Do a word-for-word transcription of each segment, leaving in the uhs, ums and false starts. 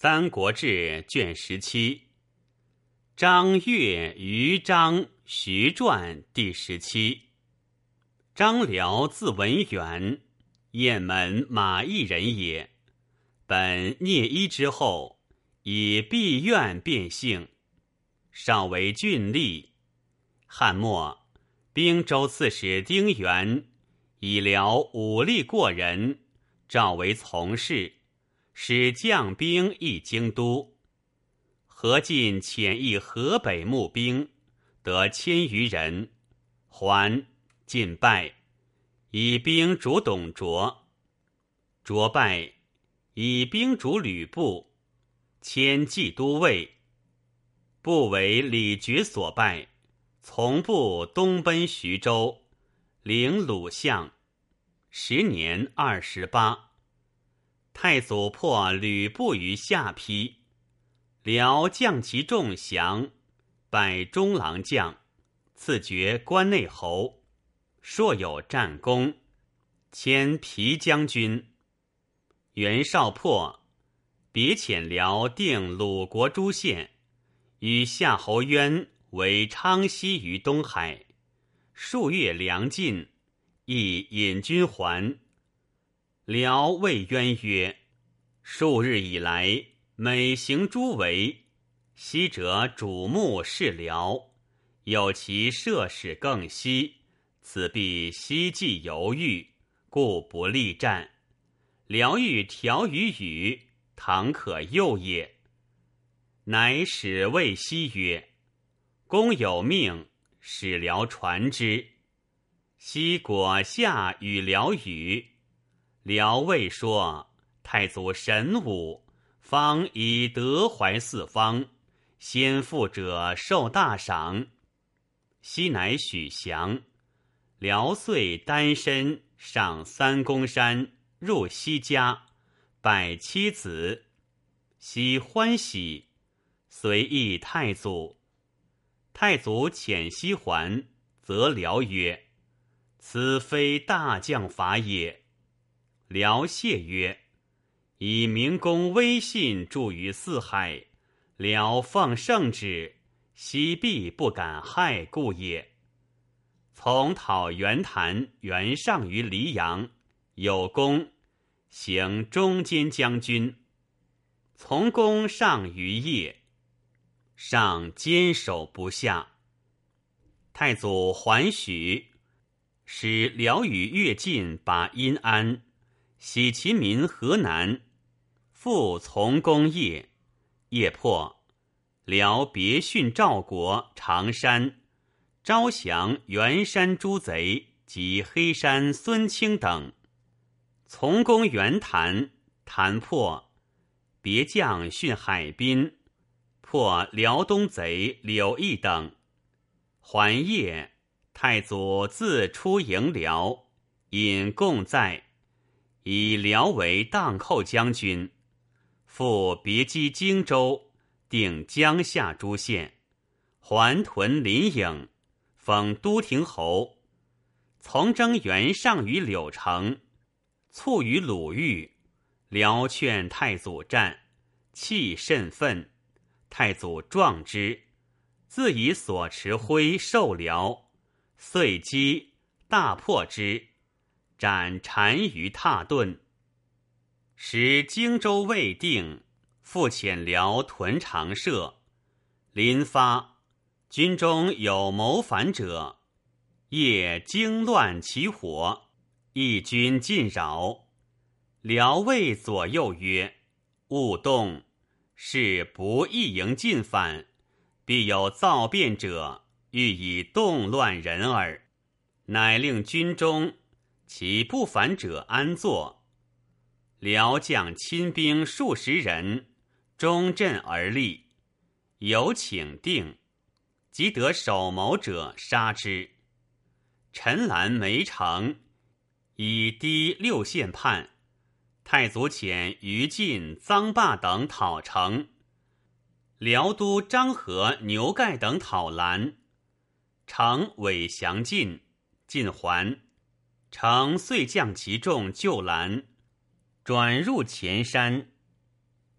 三国志》卷十七，张悦于章徐传第十七。张辽字文远，雁门马邑人也。本聂衣之后，以闭院变姓，少为郡吏。汉末，兵州刺史丁原以辽武力过人，召为从事，使将兵诣京都。何进遣诣河北募兵，得千余人，还进败，以兵逐董卓。卓败，以兵逐吕布，迁冀都尉。布为李傕所败，从部东奔徐州，领鲁相。时年二十八。太祖破吕布于下邳，辽将其众降，拜中郎将，赐爵关内侯，硕有战功，迁皮将军。袁绍破，别遣辽定鲁国诸县，与夏侯渊为昌西于东海。数月粮尽，亦引军还。辽谓渊曰：数日以来，每行诸围，昔者瞩目视辽，有其射使更息，此必希冀犹豫，故不力战。辽欲调于羽，倘可诱也。乃使谓西曰：公有命，使辽传之。西果下与辽语。辽谓说：太祖神武，方以德怀四方，先富者受大赏。西乃许降。辽遂单身上三公山，入西家，拜妻子。西欢喜，遂诣太祖。太祖遣西还，则辽曰：此非大将法也。辽谢曰：以明公威信著于四海，辽奉圣旨，西必不敢害故也。从讨袁谭、袁尚于黎阳，有功，行中监将军。从公上于邺，上坚守不下。太祖还许，使辽与乐进把阴安，徙其民河南，复从公邺。邺破，辽别训赵国、常山，招降袁山诸贼及黑山孙清等。从攻袁谭，谭破，别将训海滨，破辽东贼柳毅等。还邺，太祖自出迎辽，引贡在，以辽为荡寇将军，复别击荆州，定江夏诸县，还屯临颍，封都亭侯。从征袁尚于柳城，卒于鲁豫。辽劝太祖战，气甚愤。太祖壮之，自以所持徽授辽，遂击，大破之，斩单于蹋顿。时荆州未定，复遣辽屯长社。临发，军中有谋反者，夜惊乱起火，义军尽扰。辽谓左右曰：勿动，是不一营进反，必有造变者，欲以动乱人耳。乃令军中其不反者安坐。辽将亲兵数十人，终阵而立，有请定，即得首谋者杀之。陈兰没城，以低六县判。太祖遣于禁、臧霸等讨城，辽都张合、牛盖等讨兰，城伪降晋，晋还。城遂将其众救兰，转入前山。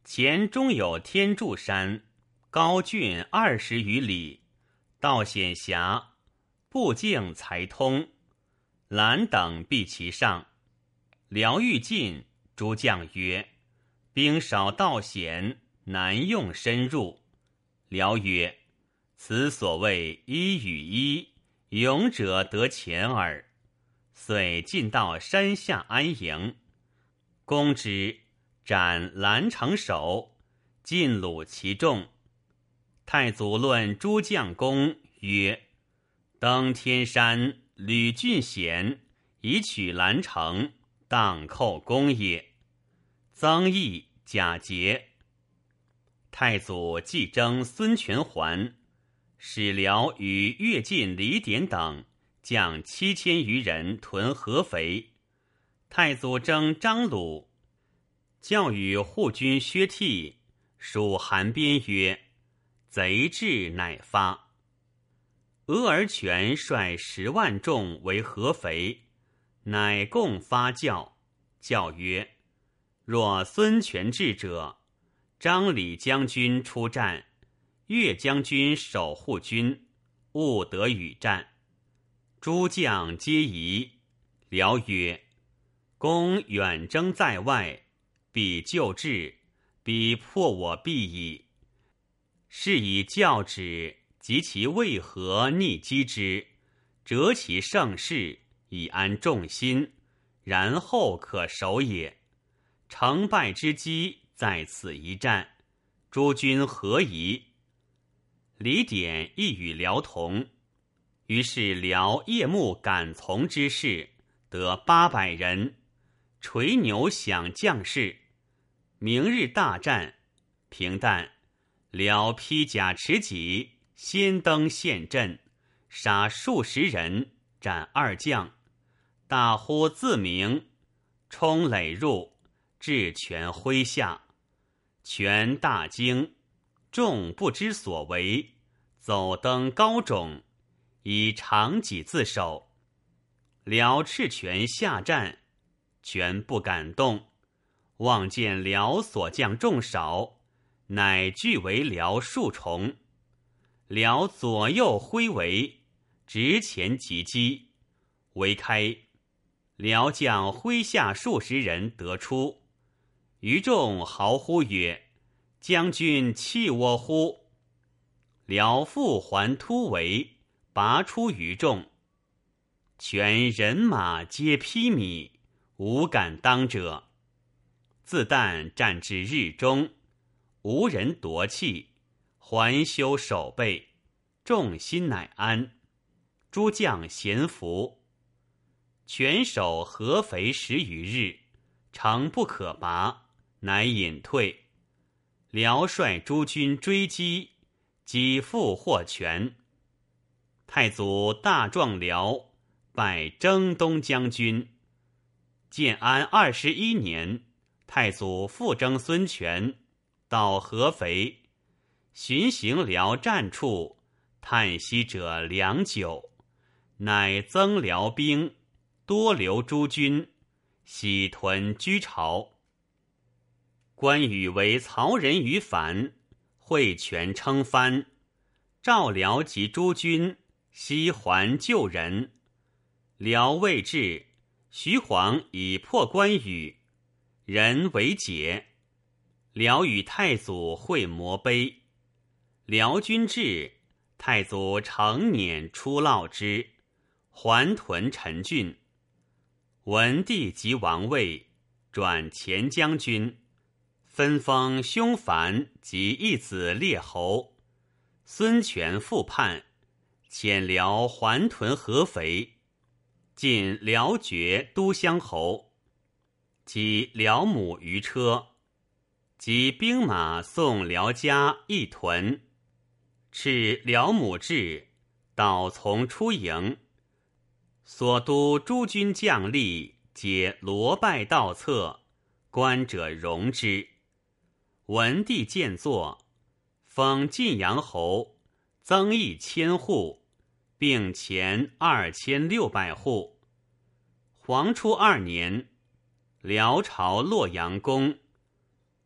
前中有天柱山，高峻二十余里，道险狭，步径才通，栏等避其上。辽欲进，诸将曰：兵少道险，难用深入。辽曰：此所谓一与一，勇者得前耳。遂进到山下安营，攻之，斩兰城守，尽虏其众。太祖论诸将功曰：登天山，履峻险，以取兰城，当寇功也。曾益、贾节。太祖既征孙权还，使辽与乐进、李典等将七千余人屯合肥。太祖征张鲁，教与护军薛悌属韩边曰：贼至乃发。俄而权率十万众为合肥，乃共发教。教曰：若孙权至者，张李将军出战，岳将军守护军，勿得与战。诸将皆疑。辽曰：公远征在外，彼救至，彼破我必矣。是以教旨，及其为何逆击之，折其盛世，以安众心，然后可守也。成败之机在此一战，诸军何疑？李典亦与辽同。于是辽夜幕赶从之士得八百人，垂牛享将士。明日大战，平旦，辽披甲持戟，先登陷阵，杀数十人，斩二将，大呼自鸣，冲垒入，至权麾下。权大惊，众不知所为，走登高冢，以长戟自守。辽斥权下战，权不敢动，望见辽所将众少，乃俱为辽数重。辽左右挥围，直前击击，围开。辽将麾下数十人得出，余众嚎呼曰：将军弃我乎！辽复还突围，拔出余众。权人马皆披靡，无敢当者。自旦战至日中，无人夺气，还修守备，众心乃安。诸将咸服。权守合肥十余日，城不可拔，乃隐退。辽率诸军追击，击复获权。太祖大壮辽，拜征东将军。建安二十一年，太祖复征孙权，到合肥，巡行辽战处，叹息者良久，乃增辽兵，多留诸军，喜屯居巢。关羽为曹仁于反，会权称藩，召辽及诸军，西还救人。辽未至，徐晃已破关羽，人为解。辽与太祖会摩碑。辽军至，太祖乘辇出酪之，还屯陈郡。文帝即王位，转前将军，分封兄樊及一子列侯。孙权复叛，遣辽还屯合肥，进辽爵都乡侯。及辽母于车，及兵马送辽家一屯。敕辽母至，导从出营。所督诸军将吏皆罗拜道侧，观者容之。文帝见作，封晋阳侯，增邑千户，并前二千六百户。黄初二年，辽朝洛阳宫，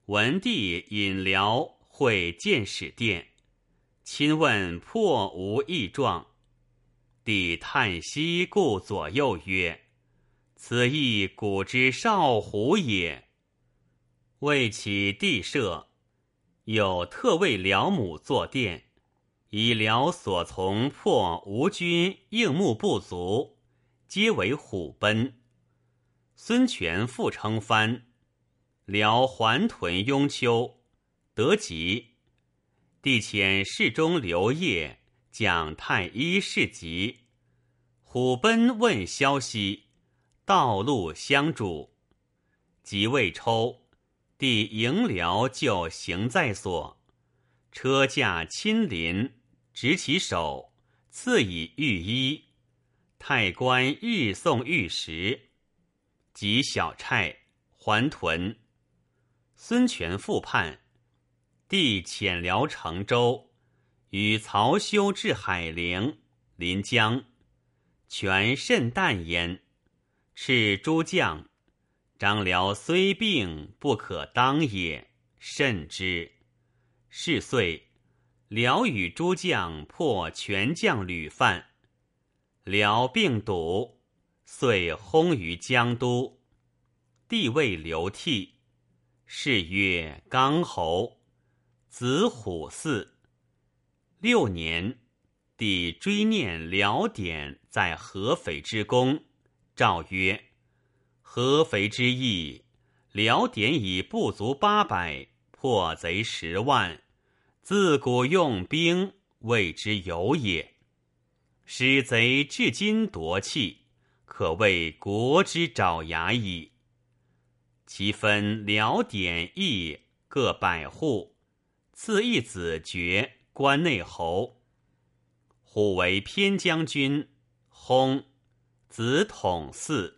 文帝引辽会见使殿，亲问破无异状。帝叹息，顾左右曰：“此亦古之少虎也。”为起帝社，有特为辽母坐殿，以辽所从破吴军应募不足，皆为虎贲。孙权复称藩，辽还屯雍丘，得吉。帝遣侍中刘烨讲太医事疾，虎贲问消息，道路相助。即未抽，帝迎辽就行在所，车驾亲临，执其手，赐以御衣。太官日送御食，及小差还屯。孙权复叛，帝遣辽成州，与曹休至海陵，临江。权甚惮焉，斥诸将：“张辽虽病，不可当也，慎之。”是岁，辽与诸将破权将吕范，辽病笃，遂薨于江都。帝谓刘悌，谥曰刚侯，子虎嗣。六年，帝追念辽典在合肥之功，诏曰：“合肥之役，辽典以不足八百，破贼十万，自古用兵，谓之有也。使贼至今夺气，可谓国之爪牙矣。”其分辽典邑各百户，赐一子爵关内侯。虎为偏将军，薨，子统嗣。